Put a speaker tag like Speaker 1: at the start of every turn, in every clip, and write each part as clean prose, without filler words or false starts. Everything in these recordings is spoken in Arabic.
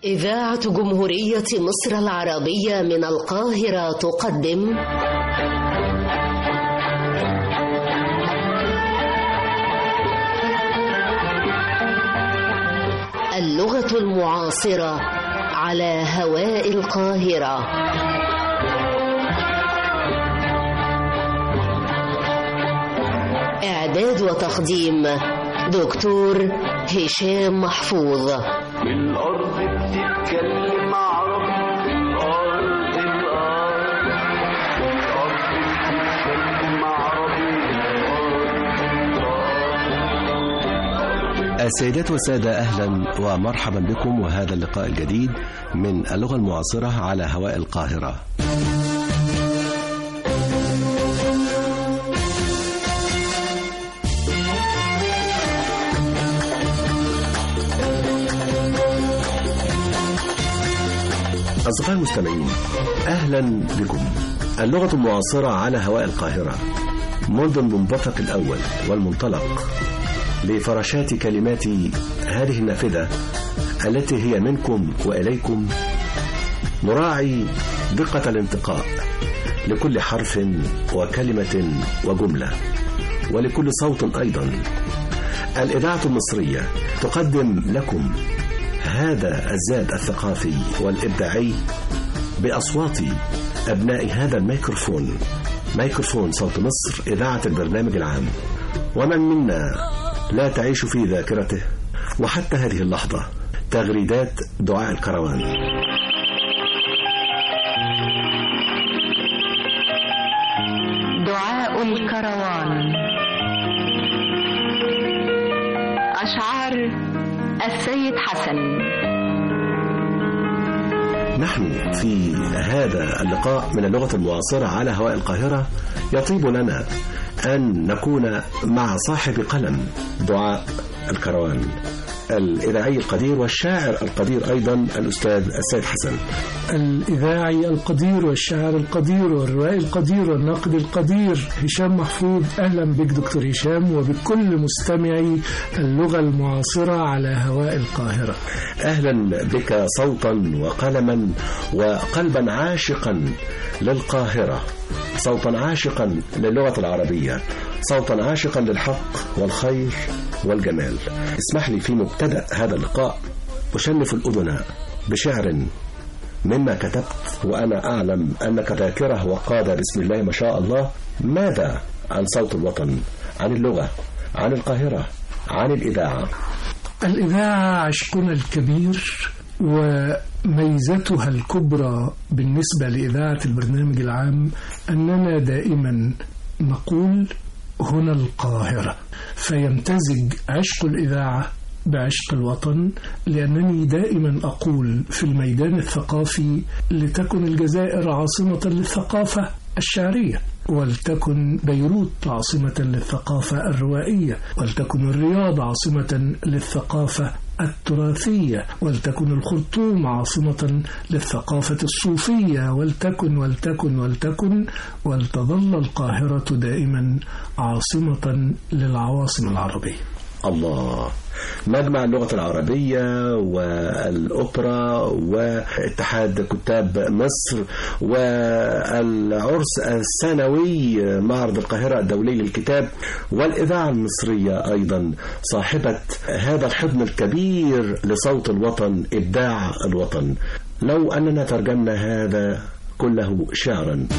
Speaker 1: إذاعة جمهورية مصر العربية من القاهرة تقدم اللغة المعاصرة على هواء القاهرة. إعداد وتقديم دكتور هشام محفوظ.
Speaker 2: الأرض بتتكلم عربي، الأرض بتتكلم عربي.
Speaker 3: السيدات والسادة، أهلا ومرحبا بكم وهذا اللقاء الجديد من اللغة المعاصرة على هواء القاهرة. أصدقائي المستمعين، أهلا بكم. اللغة المعاصرة على هواء القاهرة منذ المنبثق الأول والمنطلق لفراشات كلمات هذه النافذة التي هي منكم وإليكم، نراعي دقة الانتقاء لكل حرف وكلمة وجملة ولكل صوت. أيضا الإذاعة المصرية تقدم لكم هذا الزاد الثقافي والإبداعي بأصوات أبناء هذا الميكروفون، ميكروفون صوت مصر، إذاعة البرنامج العام. ومن منا لا تعيش في ذاكرته وحتى هذه اللحظة تغريدات دعاء الكروان.
Speaker 4: دعاء الكروان، أشعار السيد حسن.
Speaker 3: نحن في هذا اللقاء من اللغة المعاصرة على هواء القاهرة يطيب لنا أن نكون مع صاحب قلم دعاء الكروان، الإذاعي القدير والشاعر القدير أيضا الأستاذ السيد حسن.
Speaker 5: الإذاعي القدير والشاعر القدير والروائي القدير والناقد القدير هشام محفوظ. أهلا بك دكتور هشام وبكل مستمعي اللغة المعاصرة على هواء القاهرة.
Speaker 3: أهلا بك صوتا وقلما وقلبا عاشقا للقاهرة، صوتا عاشقا للغة العربية، صوتا عاشقا للحق والخير والجمال. اسمح لي في مبتدأ هذا اللقاء أشنف الأذن بشعر مما كتبت، وأنا أعلم أنك ذاكرة وقادة بسم الله ما شاء الله. ماذا عن صوت الوطن، عن اللغة، عن القاهرة، عن الإذاعة؟
Speaker 5: الإذاعة عشقنا الكبير، وميزتها الكبرى بالنسبة لإذاعة البرنامج العام أننا دائما نقول هنا القاهرة، فيمتزج عشق الإذاعة بعشق الوطن. لأنني دائما أقول في الميدان الثقافي لتكن الجزائر عاصمة للثقافة الشعرية، ولتكن بيروت عاصمة للثقافة الروائية، ولتكن الرياض عاصمة للثقافة التراثية، ولتكن الخرطوم عاصمة للثقافة الصوفية، ولتكن ولتظل القاهرة دائما عاصمة للعواصم العربية.
Speaker 3: الله، مجمع اللغة العربية والأوبرا واتحاد كتاب مصر والعرس السنوي معرض القاهرة الدولي للكتاب، والإذاعة المصرية أيضا صاحبة هذا الحضن الكبير لصوت الوطن، إبداع الوطن. لو أننا ترجمنا هذا كله شعرا.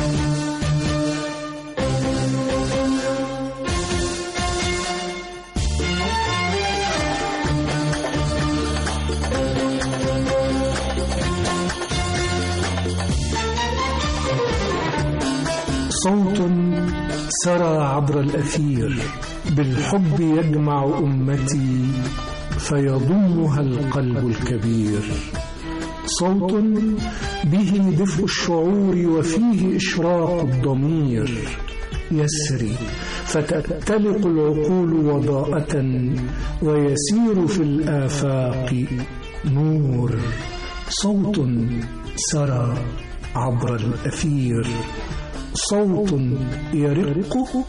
Speaker 5: صوت سرى عبر الأثير، بالحب يجمع أمتي فيضمها القلب الكبير. صوت به دفء الشعور وفيه إشراق الضمير، يسري فتأتلق العقول وضاءة ويسير في الآفاق نور. صوت سرى عبر الأثير، صوت يرق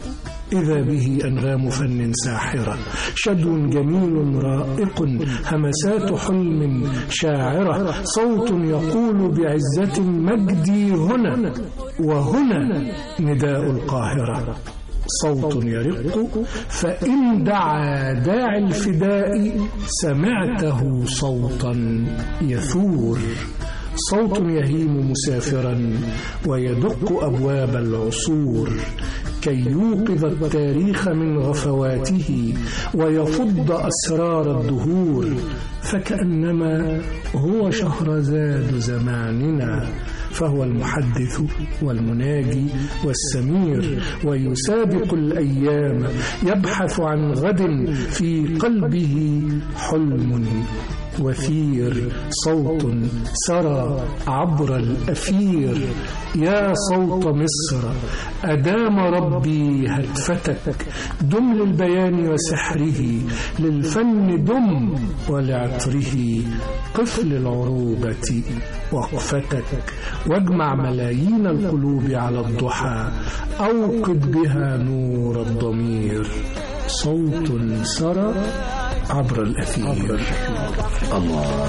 Speaker 5: إذا به أنغام فن ساحرة، شدو جميل رائق همسات حلم شاعرة، صوت يقول بعزة مجدي هنا وهنا نداء القاهرة، صوت يرق فإن دعا داعي الفداء سمعته صوتا يثور، صوت يهيم مسافرا ويدق أبواب العصور كي يوقظ التاريخ من غفواته ويفض أسرار الدهور، فكأنما هو شهرزاد زماننا، فهو المحدث والمناجي والسمير ويسابق الأيام، يبحث عن غد في قلبه حلم وثير، صوت سرى عبر الأثير، يا صوت مصر أدام ربي هتفتك، دم للبيان وسحره، للفن دم ولعطره، قف للعروبة وقفتك، واجمع ملايين القلوب على الضحى، أوقد بها نور الضمير، صوت سرى عبر الأثير.
Speaker 3: الله.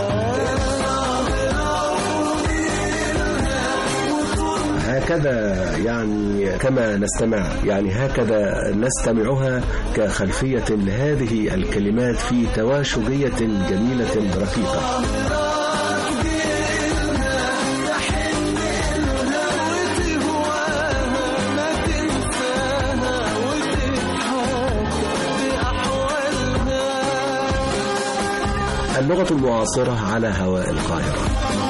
Speaker 3: هكذا يعني كما نستمع، يعني هكذا نستمعها كخلفية لهذه الكلمات في تواشجية جميلة رقيقة. اللغة المعاصرة على هواء القاهرة.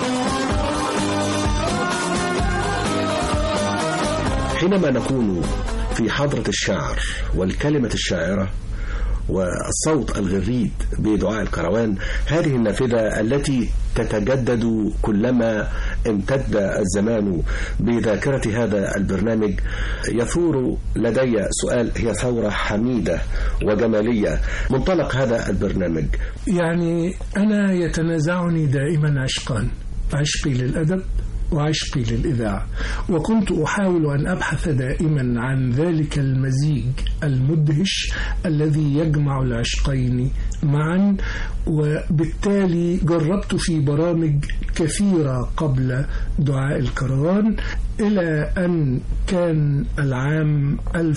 Speaker 3: حينما نكون في حضرة الشاعر والكلمة الشاعرة والصوت الغريد بدعاء الكروان، هذه النافذة التي تتجدد كلما امتد الزمان بذاكرة هذا البرنامج، يثور لدي سؤال، هي ثورة حميدة وجمالية منطلق هذا البرنامج.
Speaker 5: يعني أنا يتنازعني دائما عشقان، عشقي للأدب وعشقي للإذاعة، وكنت أحاول أن أبحث دائما عن ذلك المزيج المدهش الذي يجمع العشقين معا، وبالتالي جربت في برامج كثيرة قبل دعاء الكروان، إلى أن كان العام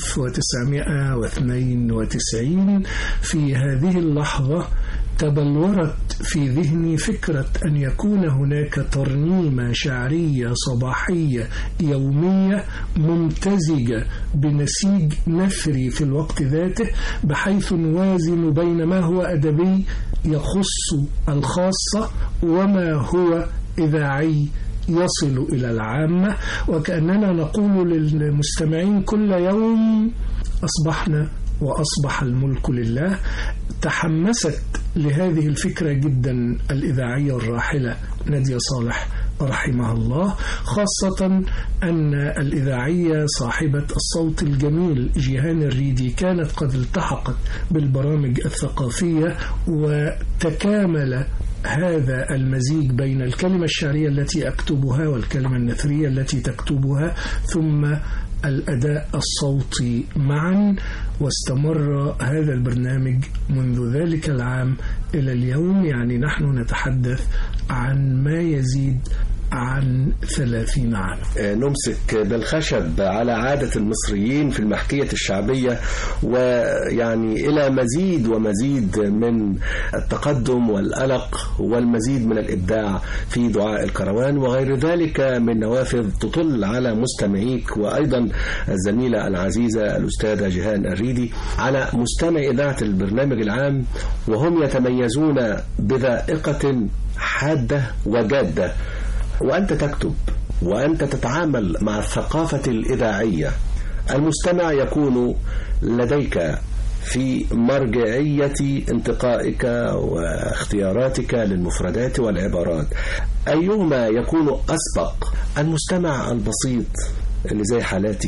Speaker 5: 1992 في هذه اللحظة تبلورت في ذهني فكرة أن يكون هناك ترنيمة شعرية صباحية يومية ممتزجة بنسيج نثري في الوقت ذاته، بحيث نوازن بين ما هو أدبي يخص الخاصة وما هو إذاعي يصل إلى العامة، وكأننا نقول للمستمعين كل يوم أصبحنا وأصبح الملك لله. تحمست لهذه الفكرة جدا الإذاعية الراحلة نادية صالح رحمها الله، خاصة أن الإذاعية صاحبة الصوت الجميل جيهان الريدي كانت قد التحقت بالبرامج الثقافية، وتكامل هذا المزيج بين الكلمة الشعرية التي أكتبها والكلمة النثرية التي تكتبها ثم الأداء الصوتي معا، واستمر هذا البرنامج منذ ذلك العام إلى اليوم. يعني نحن نتحدث عن ما يزيد عن 30 عام.
Speaker 3: نمسك بالخشب على عادة المصريين في المحكية الشعبية، ويعني إلى مزيد ومزيد من التقدم والألق والمزيد من الإبداع في دعاء الكروان وغير ذلك من نوافذ تطل على مستمعيك، وأيضا الزميلة العزيزة الأستاذة جيهان الريدي على مستمع إذاعة البرنامج العام، وهم يتميزون بذائقة حادة وجادة. وأنت تكتب وأنت تتعامل مع الثقافة الإذاعية، المستمع يكون لديك في مرجعية انتقائك واختياراتك للمفردات والعبارات. أيهما يكون أسبق، المستمع البسيط اللي زي حالاتي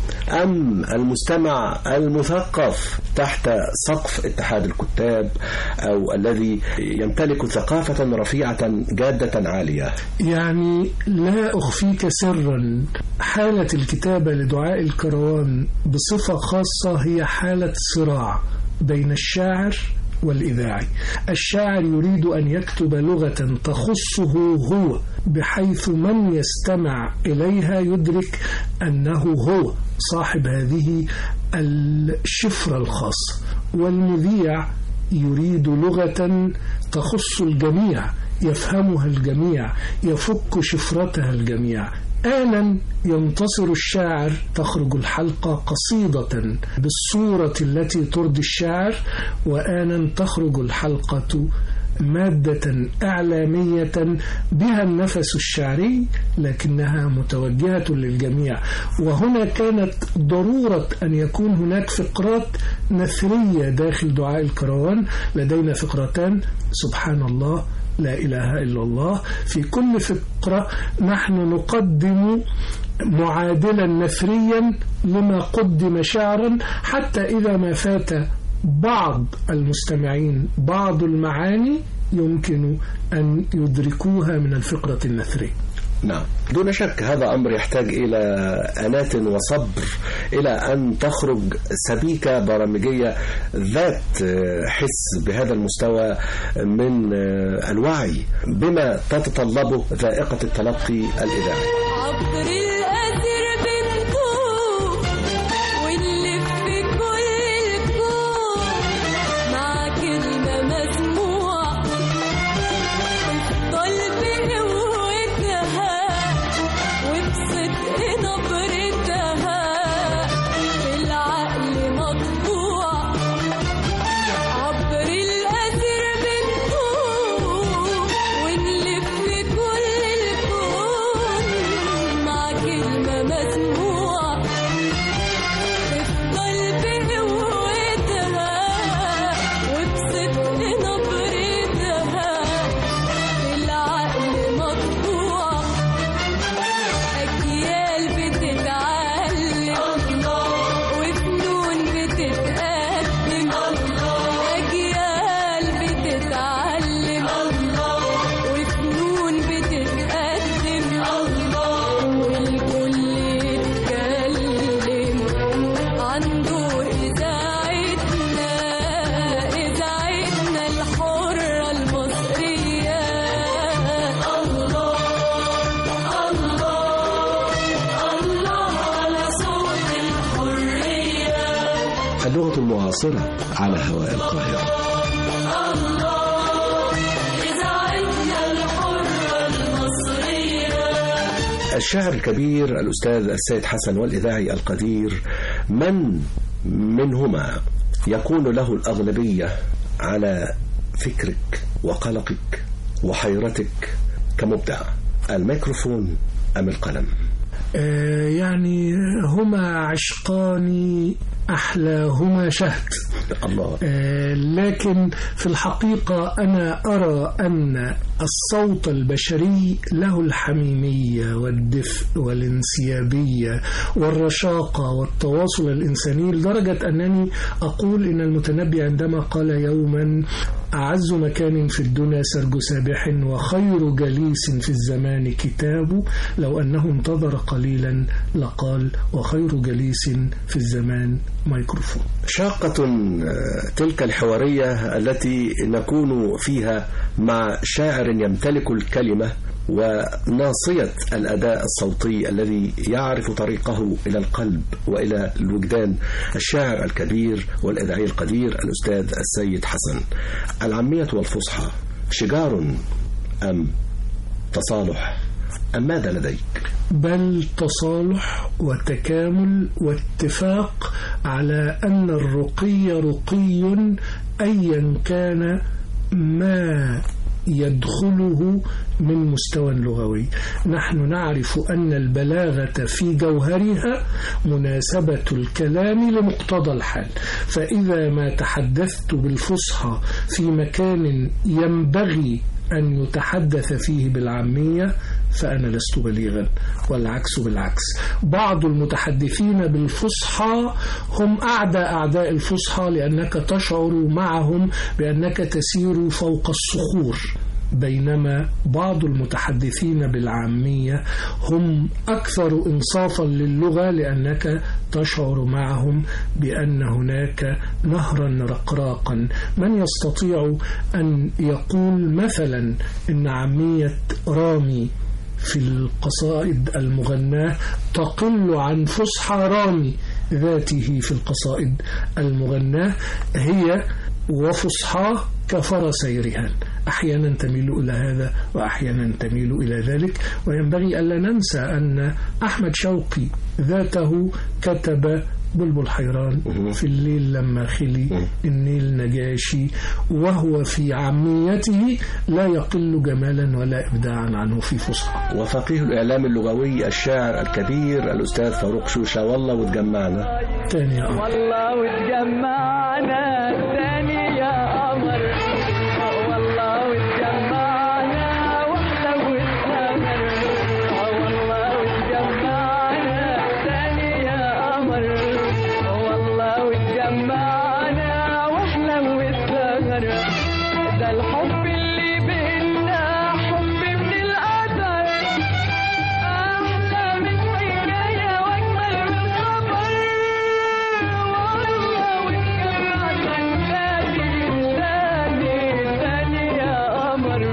Speaker 3: أم المستمع المثقف تحت سقف اتحاد الكتاب أو الذي يمتلك ثقافة رفيعة جادة عالية؟
Speaker 5: يعني لا أخفيك سرا، حالة الكتابة لدعاء الكروان بصفة خاصة هي حالة صراع بين الشاعر والإذاعي. الشاعر يريد أن يكتب لغة تخصه هو، بحيث من يستمع إليها يدرك أنه هو صاحب هذه الشفرة الخاصة، والمذيع يريد لغة تخص الجميع، يفهمها الجميع، يفك شفرتها الجميع. آنا ينتصر الشاعر، تخرج الحلقة قصيدة بالصورة التي ترضي الشاعر، وآنا تخرج الحلقة مادة إعلامية بها النفس الشعري لكنها متوجهة للجميع. وهنا كانت ضرورة أن يكون هناك فقرات نثرية داخل دعاء الكروان. لدينا فقرتان، سبحان الله، لا إله إلا الله. في كل فقرة نحن نقدم معادلا نثريا لما قدم شعرا، حتى إذا ما فات بعض المستمعين بعض المعاني يمكن أن يدركوها من الفقرة النثرية.
Speaker 3: نعم، دون شك هذا أمر يحتاج إلى أنات وصبر إلى أن تخرج سبيكة برامجية ذات حس بهذا المستوى من الوعي بما تتطلبه ذائقة التلقي الإذاعي. اللغة المعاصرة على هواء القاهرة. الشاعر الكبير الأستاذ السيد حسن والإذاعي القدير، من منهما يكون له الأغلبية على فكرك وقلقك وحيرتك كمبدع، الميكروفون أم القلم؟
Speaker 5: يعني هما عشقان أحلاهما شهد.
Speaker 3: الله.
Speaker 5: لكن في الحقيقة أنا أرى أن الصوت البشري له الحميمية والدفء والانسيابية والرشاقة والتواصل الإنساني، لدرجة أنني أقول إن المتنبي عندما قال يوما أعز مكان في الدنيا سرج سابح وخير جليس في الزمان كتاب، لو أنه انتظر قليلا لقال وخير جليس في الزمان ميكروفون.
Speaker 3: شاقة تلك الحوارية التي نكون فيها مع شاعر يمتلك الكلمة وناصية الأداء الصوتي الذي يعرف طريقه إلى القلب وإلى الوجدان، الشاعر الكبير والإذاعي القدير الأستاذ السيد حسن. العامية والفصحى شجار أم تصالح أم ماذا لديك؟
Speaker 5: بل تصالح وتكامل واتفاق على أن الرقي رقي أيا كان ما يدخله من مستوى لغوي. نحن نعرف أن البلاغة في جوهرها مناسبة الكلام لمقتضى الحال، فإذا ما تحدثت بالفصحى في مكان ينبغي أن يتحدث فيه بالعامية فأنا لست بليغا، والعكس بالعكس. بعض المتحدثين بالفصحى هم أعداء الفصحى، لأنك تشعر معهم بأنك تسير فوق الصخور، بينما بعض المتحدثين بالعامية هم أكثر إنصافا للغة، لأنك تشعر معهم بأن هناك نهرا رقراقا. من يستطيع أن يقول مثلا إن عامية رامي في القصائد المغناة تقل عن فصحى رامي ذاته في القصائد المغناة، هي وفصحى كفرسي رهان، أحيانا تميل إلى هذا وأحيانا تميل إلى ذلك. وينبغي ألا ننسى أن أحمد شوقي ذاته كتب بلبل حيران، في الليل لما خلي، النيل نجاشي، وهو في عاميته لا يقل جمالا ولا إبداعا عنه في فصحى.
Speaker 3: وفقيه الإعلام اللغوي الشاعر الكبير الأستاذ فاروق شوشة، والله وتجمعنا
Speaker 5: تاني يا قمر،
Speaker 6: والله وتجمعنا تاني يا قمر، والله وتجمعنا واحلى وتسهر، والله وتجمعنا تاني يا قمر، والله وتجمعنا واحلى وتسهر. ده الحب اللي بينا حب من القدر، أحلى من حكاية وأجمل من خبر، والله وتجمعنا تاني يا قمر،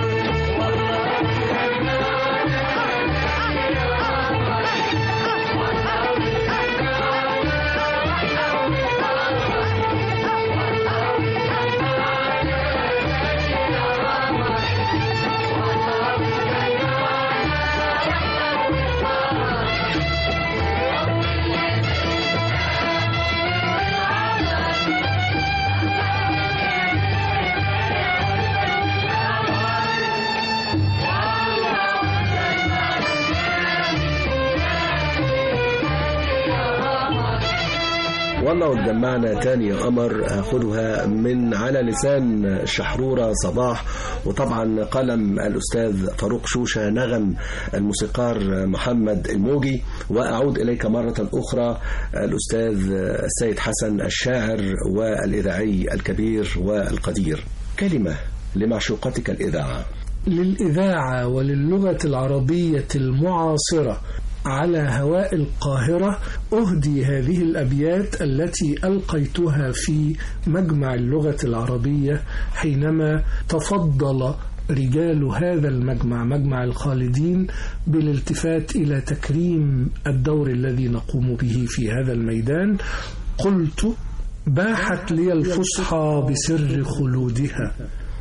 Speaker 3: والله وتجمعنا تاني يا قمر. أخذها من على لسان شحرورة صباح، وطبعا قلم الأستاذ فاروق شوشة، نغم الموسيقار محمد الموجي. وأعود إليك مرة أخرى الأستاذ السيد حسن، الشاعر والإذاعي الكبير والقدير. كلمة لمعشوقتك الإذاعة.
Speaker 5: للإذاعة وللغة العربية المعاصرة على هواء القاهرة أهدي هذه الأبيات التي ألقيتها في مجمع اللغة العربية حينما تفضل رجال هذا المجمع، مجمع الخالدين، بالالتفات إلى تكريم الدور الذي نقوم به في هذا الميدان. قلت: باحت لي الفصحى بسر خلودها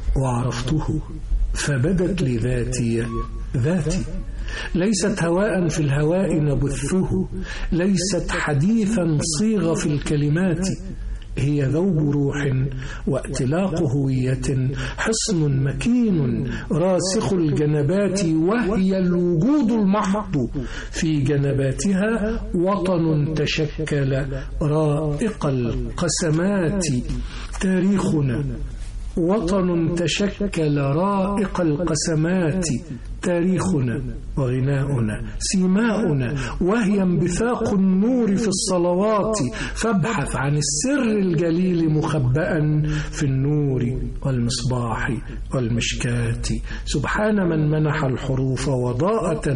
Speaker 5: وعرفته فبدت لي ذاتي، ليست هواء في الهواء نبثه، ليست حديثا صيغ في الكلمات، هي ذوب روح وائتلاق هوية، حصن مكين راسخ الجنبات، وهي الوجود المحض في جنباتها، وطن تشكل رائق القسمات، تاريخنا وطن تشكل رائق القسمات، تاريخنا وغناؤنا سيماؤنا، وهي انبثاق النور في الصلوات، فابحث عن السر الجليل مخبأ في النور والمصباح والمشكات. سبحان من منح الحروف وضاءة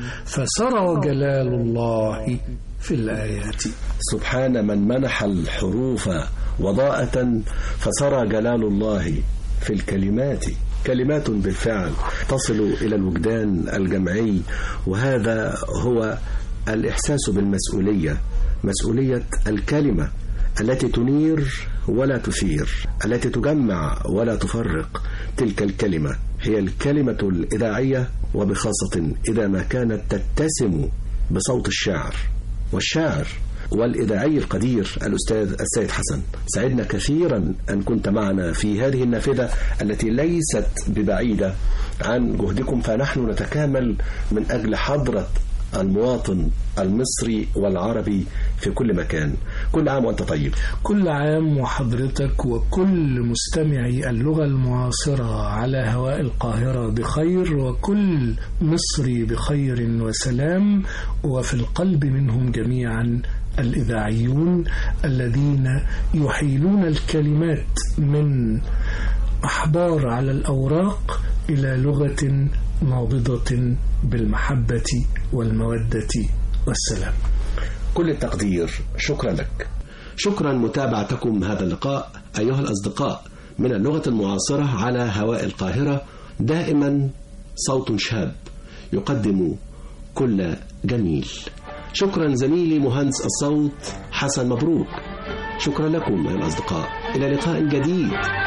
Speaker 5: فسرى جلال الله في الآيات.
Speaker 3: سبحان من منح الحروف وضاءة فسرى جلال الله في الكلمات. كلمات بالفعل تصل إلى الوجدان الجمعي، وهذا هو الإحساس بالمسؤولية، مسؤولية الكلمة التي تنير ولا تثير، التي تجمع ولا تفرق. تلك الكلمة هي الكلمة الإذاعية، وبخاصة إذا ما كانت تتسم بصوت الشاعر. والشاعر والإذاعي القدير الأستاذ السيد حسن، سعدنا كثيرا أن كنت معنا في هذه النافذة التي ليست ببعيدة عن جهدكم، فنحن نتكامل من أجل حضرة المواطن المصري والعربي في كل مكان. كل عام وأنت طيب.
Speaker 5: كل عام وحضرتك وكل مستمعي اللغة المعاصرة على هواء القاهرة بخير، وكل مصري بخير وسلام، وفي القلب منهم جميعا الإذاعيون الذين يحيلون الكلمات من أحبار على الأوراق إلى لغة نابضة بالمحبة والمودة والسلام.
Speaker 3: كل التقدير، شكرا لك. شكرا متابعتكم هذا اللقاء أيها الأصدقاء من اللغة المعاصرة على هواء القاهرة، دائما صوت شاب يقدم كل جميل. شكرا زميلي مهندس الصوت حسن مبروك. شكرا لكم أيها الأصدقاء، إلى لقاء جديد.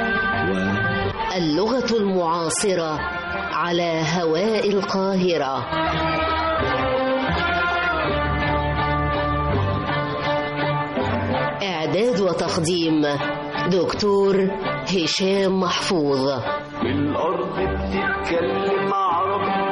Speaker 1: اللغة المعاصرة على هواء القاهرة. إعداد وتقديم دكتور هشام محفوظ.
Speaker 2: الأرض بتتكلم عربي